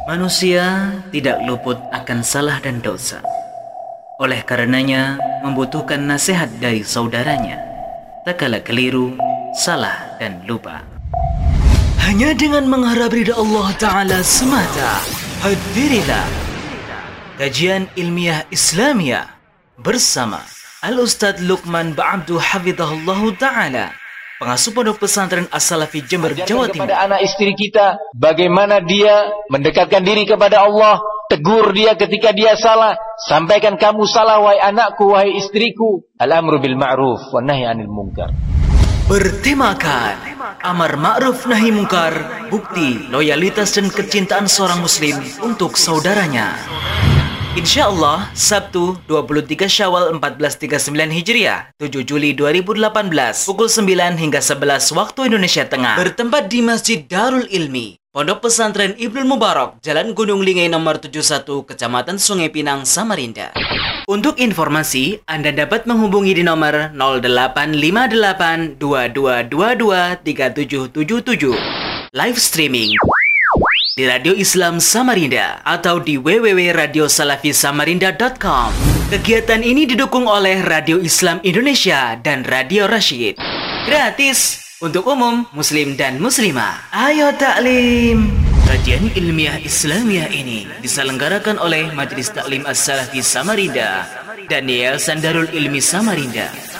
Manusia tidak luput akan salah dan dosa. Oleh karenanya, membutuhkan nasihat dari saudaranya, tak kala keliru, salah dan lupa. Hanya dengan mengharap ridha Allah Ta'ala semata, hadirilah kajian ilmiah Islamiyah bersama Al-Ustadz Luqman Ba'abdu Hafidhahullahu Ta'ala, pengasuh pondok pesantren As-Salafi Jember, Jawa Timur. Kepada anak istri kita, bagaimana dia mendekatkan diri kepada Allah, tegur dia ketika dia salah, sampaikan kamu salah wahai anakku, wahai istriku. Al-amru bil ma'ruf wa nahi 'anil munkar. Bertemakan amar ma'ruf nahi mungkar, bukti loyalitas dan kecintaan seorang muslim untuk saudaranya. Insyaallah, Sabtu 23 Syawal 1439 Hijriah, 7 Juli 2018, pukul 9 hingga 11 waktu Indonesia Tengah. Bertempat di Masjid Darul Ilmi, Pondok Pesantren Ibnul Mubarak, Jalan Gunung Lingai nomor 71, Kecamatan Sungai Pinang, Samarinda. Untuk informasi, Anda dapat menghubungi di nomor 085822223777. Live streaming di Radio Islam Samarinda atau di www.radiosalafi-samarinda.com. Kegiatan ini didukung oleh Radio Islam Indonesia dan Radio Rasyid. Gratis untuk umum, muslim dan muslimah. Ayo taklim. Kajian ilmiah Islamiyah ini diselenggarakan oleh Majelis Taklim As-Salafi Samarinda dan Yayasan Darul Ilmi Samarinda.